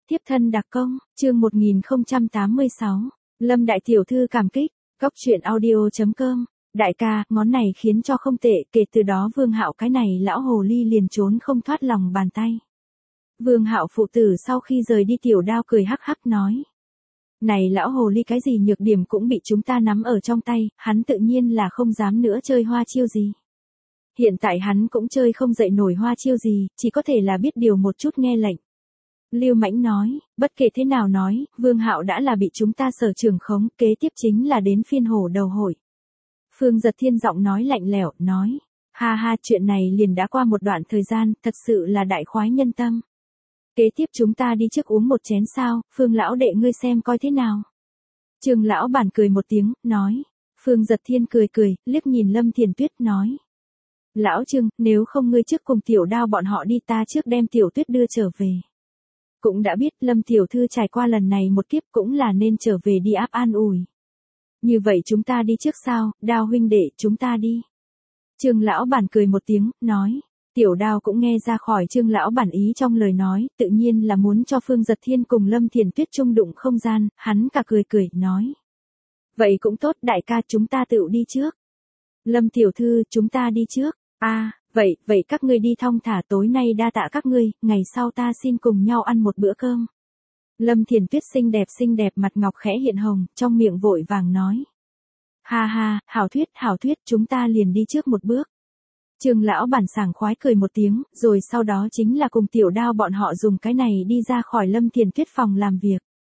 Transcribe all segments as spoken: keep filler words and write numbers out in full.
Tiếp thân đặc công, chương một nghìn không trăm tám mươi sáu. Lâm đại tiểu thư cảm kích, góc truyện audio chấm com. Đại ca, ngón này khiến cho không tệ, kể từ đó Vương Hạo cái này lão hồ ly liền trốn không thoát lòng bàn tay. Vương Hạo phụ tử sau khi rời đi Tiểu Đao cười hắc hắc nói. Này lão hồ ly cái gì nhược điểm cũng bị chúng ta nắm ở trong tay, hắn tự nhiên là không dám nữa chơi hoa chiêu gì. Hiện tại hắn cũng chơi không dậy nổi hoa chiêu gì, chỉ có thể là biết điều một chút nghe lệnh. Lưu Mãnh nói, bất kể thế nào nói, Vương Hạo đã là bị chúng ta sở trường khống, kế tiếp chính là đến phiên hổ đầu hội. Phương Giật Thiên giọng nói lạnh lẽo, nói, ha ha chuyện này liền đã qua một đoạn thời gian, thật sự là đại khoái nhân tâm. Kế tiếp chúng ta đi trước uống một chén sao, Phương lão đệ ngươi xem coi thế nào. Trương lão bản cười một tiếng, nói, Phương Giật Thiên cười cười, liếc nhìn Lâm Thiền Tuyết nói. Lão Trương, nếu không ngươi trước cùng Tiểu Đao bọn họ đi ta trước đem Tiểu Tuyết đưa trở về. Cũng đã biết Lâm tiểu thư trải qua lần này một kiếp cũng là nên trở về đi áp an ủi. Như vậy chúng ta đi trước sao, Đao huynh đệ chúng ta đi. Trương lão bản cười một tiếng, nói. Tiểu Đao cũng nghe ra khỏi Trương lão bản ý trong lời nói, tự nhiên là muốn cho Phương Giật Thiên cùng Lâm Thiền Tuyết chung đụng không gian, hắn cả cười cười, nói. Vậy cũng tốt đại ca chúng ta tự đi trước. Lâm tiểu thư chúng ta đi trước, a à, vậy, vậy các ngươi đi thong thả tối nay đa tạ các ngươi, ngày sau ta xin cùng nhau ăn một bữa cơm. Lâm Thiền Tuyết xinh đẹp xinh đẹp mặt ngọc khẽ hiện hồng, trong miệng vội vàng nói. Ha ha, hảo thuyết hảo thuyết chúng ta liền đi trước một bước. Trương lão bản sảng khoái cười một tiếng, rồi sau đó chính là cùng Tiểu Đao bọn họ dùng cái này đi ra khỏi Lâm Thiền Tuyết phòng làm việc.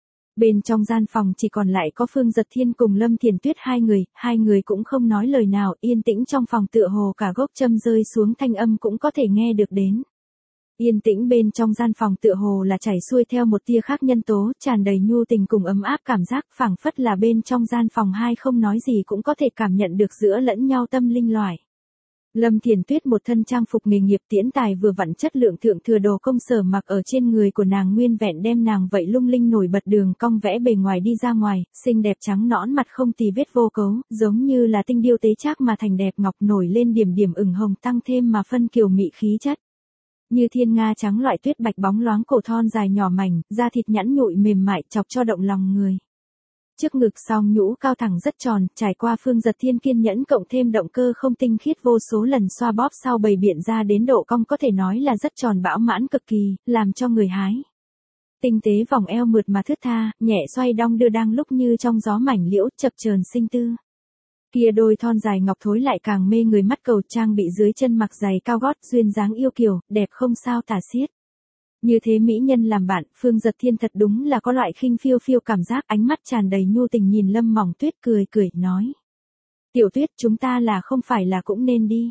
Bên trong gian phòng chỉ còn lại có Phương Giật Thiên cùng Lâm Thiền Tuyết hai người, hai người cũng không nói lời nào, yên tĩnh trong phòng tựa hồ cả gốc châm rơi xuống thanh âm cũng có thể nghe được đến. Yên tĩnh bên trong gian phòng tựa hồ là chảy xuôi theo một tia khác nhân tố, tràn đầy nhu tình cùng ấm áp cảm giác, phảng phất là bên trong gian phòng hai không nói gì cũng có thể cảm nhận được giữa lẫn nhau tâm linh loại. Lâm Thiền Tuyết một thân trang phục nghề nghiệp tiễn tài vừa vặn chất lượng thượng thừa đồ công sở mặc ở trên người của nàng nguyên vẹn đem nàng vậy lung linh nổi bật đường cong vẽ bề ngoài đi ra ngoài, xinh đẹp trắng nõn mặt không tì vết vô cấu, giống như là tinh điêu tế trác mà thành đẹp ngọc nổi lên điểm điểm ửng hồng tăng thêm mà phân kiều mị khí chất. Như thiên nga trắng loại tuyết bạch bóng loáng cổ thon dài nhỏ mảnh, da thịt nhẵn nhụi mềm mại chọc cho động lòng người. Trước ngực song nhũ cao thẳng rất tròn, trải qua Phương Giật Thiên kiên nhẫn cộng thêm động cơ không tinh khiết vô số lần xoa bóp sau bày biện ra đến độ cong có thể nói là rất tròn bão mãn cực kỳ, làm cho người hái. Tinh tế vòng eo mượt mà thướt tha, nhẹ xoay đong đưa đang lúc như trong gió mảnh liễu chập chờn sinh tư. Kia đôi thon dài ngọc thối lại càng mê người mắt cầu trang bị dưới chân mặc giày cao gót duyên dáng yêu kiều, đẹp không sao tả xiết. Như thế mỹ nhân làm bạn, Phương Giật Thiên thật đúng là có loại khinh phiêu phiêu cảm giác, ánh mắt tràn đầy nhu tình nhìn Lâm Mỏng Tuyết cười cười, nói. Tiểu Tuyết chúng ta là không phải là cũng nên đi.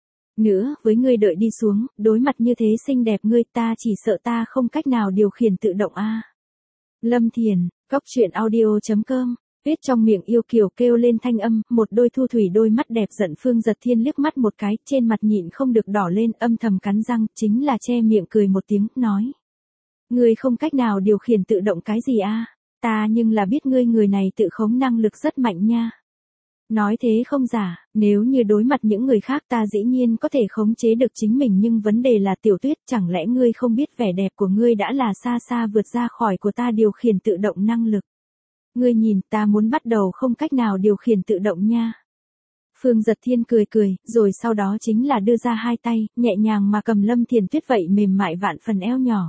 Nữa, với ngươi đợi đi xuống, đối mặt như thế xinh đẹp ngươi ta chỉ sợ ta không cách nào điều khiển tự động a. À. Lâm Thiền, góc truyện audio chấm com. Tuyết trong miệng yêu kiều kêu lên thanh âm, một đôi thu thủy đôi mắt đẹp giận Phương Giật Thiên liếc mắt một cái, trên mặt nhịn không được đỏ lên, âm thầm cắn răng, chính là che miệng cười một tiếng, nói. Ngươi không cách nào điều khiển tự động cái gì a? À? Ta nhưng là biết ngươi người này tự khống năng lực rất mạnh nha. Nói thế không giả, nếu như đối mặt những người khác ta dĩ nhiên có thể khống chế được chính mình nhưng vấn đề là Tiểu Tuyết chẳng lẽ ngươi không biết vẻ đẹp của ngươi đã là xa xa vượt ra khỏi của ta điều khiển tự động năng lực. Ngươi nhìn ta muốn bắt đầu không cách nào điều khiển tự động nha. Phương Giật Thiên cười cười, rồi sau đó chính là đưa ra hai tay, nhẹ nhàng mà cầm Lâm Thiền Tuyết vậy mềm mại vạn phần eo nhỏ.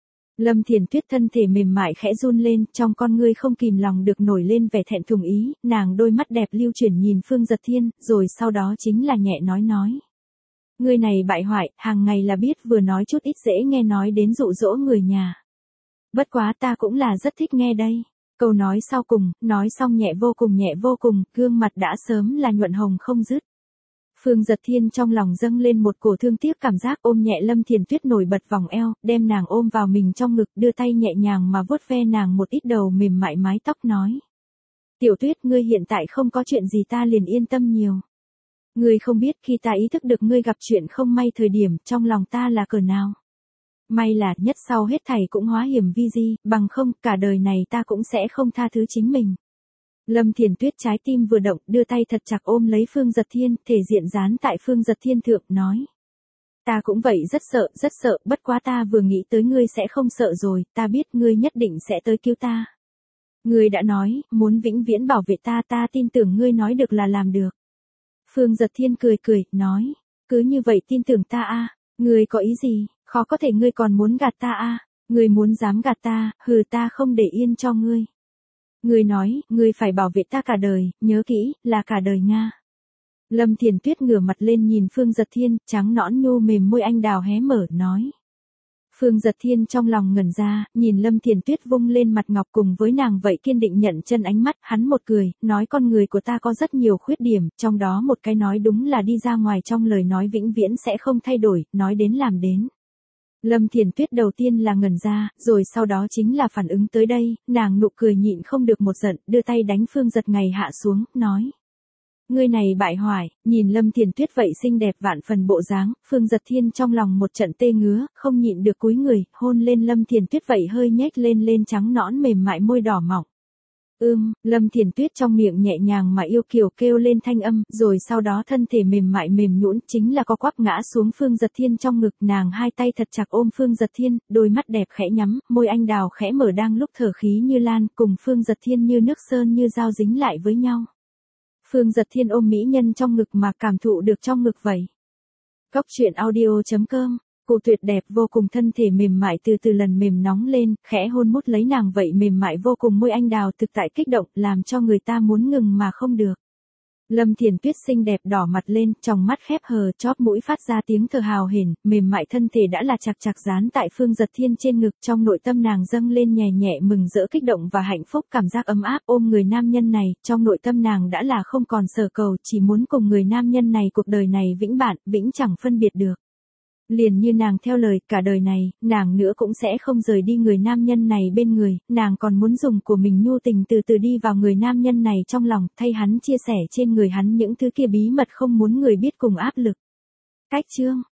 Lâm Thiền Tuyết thân thể mềm mại khẽ run lên, trong con ngươi không kìm lòng được nổi lên vẻ thẹn thùng ý, nàng đôi mắt đẹp lưu chuyển nhìn Phương Giật Thiên, rồi sau đó chính là nhẹ nói nói. Ngươi này bại hoại, hàng ngày là biết vừa nói chút ít dễ nghe nói đến dụ dỗ người nhà. Bất quá ta cũng là rất thích nghe đây. Câu nói sau cùng, nói xong nhẹ vô cùng nhẹ vô cùng, gương mặt đã sớm là nhuận hồng không dứt. Phương Giật Thiên trong lòng dâng lên một cổ thương tiếc cảm giác ôm nhẹ Lâm Thiền Tuyết nổi bật vòng eo, đem nàng ôm vào mình trong ngực, đưa tay nhẹ nhàng mà vuốt ve nàng một ít đầu mềm mại mái tóc nói. Tiểu Tuyết ngươi hiện tại không có chuyện gì ta liền yên tâm nhiều. Ngươi không biết khi ta ý thức được ngươi gặp chuyện không may thời điểm trong lòng ta là cỡ nào. May là nhất sau hết thảy cũng hóa hiểm vi di, bằng không cả đời này ta cũng sẽ không tha thứ chính mình. Lâm Thiền Tuyết trái tim vừa động, đưa tay thật chặt ôm lấy Phương Giật Thiên, thể diện dán tại Phương Giật Thiên thượng, nói. Ta cũng vậy rất sợ, rất sợ, bất quá ta vừa nghĩ tới ngươi sẽ không sợ rồi, ta biết ngươi nhất định sẽ tới cứu ta. Ngươi đã nói, muốn vĩnh viễn bảo vệ ta, ta tin tưởng ngươi nói được là làm được. Phương Giật Thiên cười cười, nói, cứ như vậy tin tưởng ta a, ngươi có ý gì, khó có thể ngươi còn muốn gạt ta a, ngươi muốn dám gạt ta, hừ ta không để yên cho ngươi. Ngươi nói, ngươi phải bảo vệ ta cả đời, nhớ kỹ, là cả đời Nga. Lâm Thiền Tuyết ngửa mặt lên nhìn Phương Giật Thiên, trắng nõn nhô mềm môi anh đào hé mở, nói. Phương Giật Thiên trong lòng ngẩn ra, nhìn Lâm Thiền Tuyết vung lên mặt ngọc cùng với nàng vậy kiên định nhận chân ánh mắt, hắn một cười, nói con người của ta có rất nhiều khuyết điểm, trong đó một cái nói đúng là đi ra ngoài trong lời nói vĩnh viễn sẽ không thay đổi, nói đến làm đến. Lâm Thiền Tuyết đầu tiên là ngẩn ra, rồi sau đó chính là phản ứng tới đây, nàng nụ cười nhịn không được một giận, đưa tay đánh Phương Giật ngày hạ xuống, nói. Ngươi này bại hoại, nhìn Lâm Thiền Tuyết vậy xinh đẹp vạn phần bộ dáng, Phương Giật Thiên trong lòng một trận tê ngứa, không nhịn được cúi người, hôn lên Lâm Thiền Tuyết vậy hơi nhếch lên lên trắng nõn mềm mại môi đỏ mỏng. Ưm, Lâm Thiền Tuyết trong miệng nhẹ nhàng mà yêu kiều kêu lên thanh âm, rồi sau đó thân thể mềm mại mềm nhũn chính là co quắp ngã xuống Phương Giật Thiên trong ngực, nàng hai tay thật chặt ôm Phương Giật Thiên, đôi mắt đẹp khẽ nhắm, môi anh đào khẽ mở đang lúc thở khí như lan, cùng Phương Giật Thiên như nước sơn như dao dính lại với nhau. Phương Giật Thiên ôm mỹ nhân trong ngực mà cảm thụ được trong ngực vậy. Góc truyện audio chấm com, cô tuyệt đẹp vô cùng thân thể mềm mại từ từ lần mềm nóng lên, khẽ hôn mút lấy nàng vậy mềm mại vô cùng môi anh đào thực tại kích động, làm cho người ta muốn ngừng mà không được. Lâm Thiền Tuyết xinh đẹp đỏ mặt lên, trong mắt khép hờ, chóp mũi phát ra tiếng thở hào hển, mềm mại thân thể đã là chặt chặt dán tại Phương Giật Thiên trên ngực, trong nội tâm nàng dâng lên nhẹ nhẹ mừng rỡ kích động và hạnh phúc, cảm giác ấm áp ôm người nam nhân này, trong nội tâm nàng đã là không còn sở cầu, chỉ muốn cùng người nam nhân này cuộc đời này vĩnh bạn, vĩnh chẳng phân biệt được. Liền như nàng theo lời, cả đời này, nàng nữa cũng sẽ không rời đi người nam nhân này bên người, nàng còn muốn dùng của mình nhu tình từ từ đi vào người nam nhân này trong lòng, thay hắn chia sẻ trên người hắn những thứ kia bí mật không muốn người biết cùng áp lực. Cách chương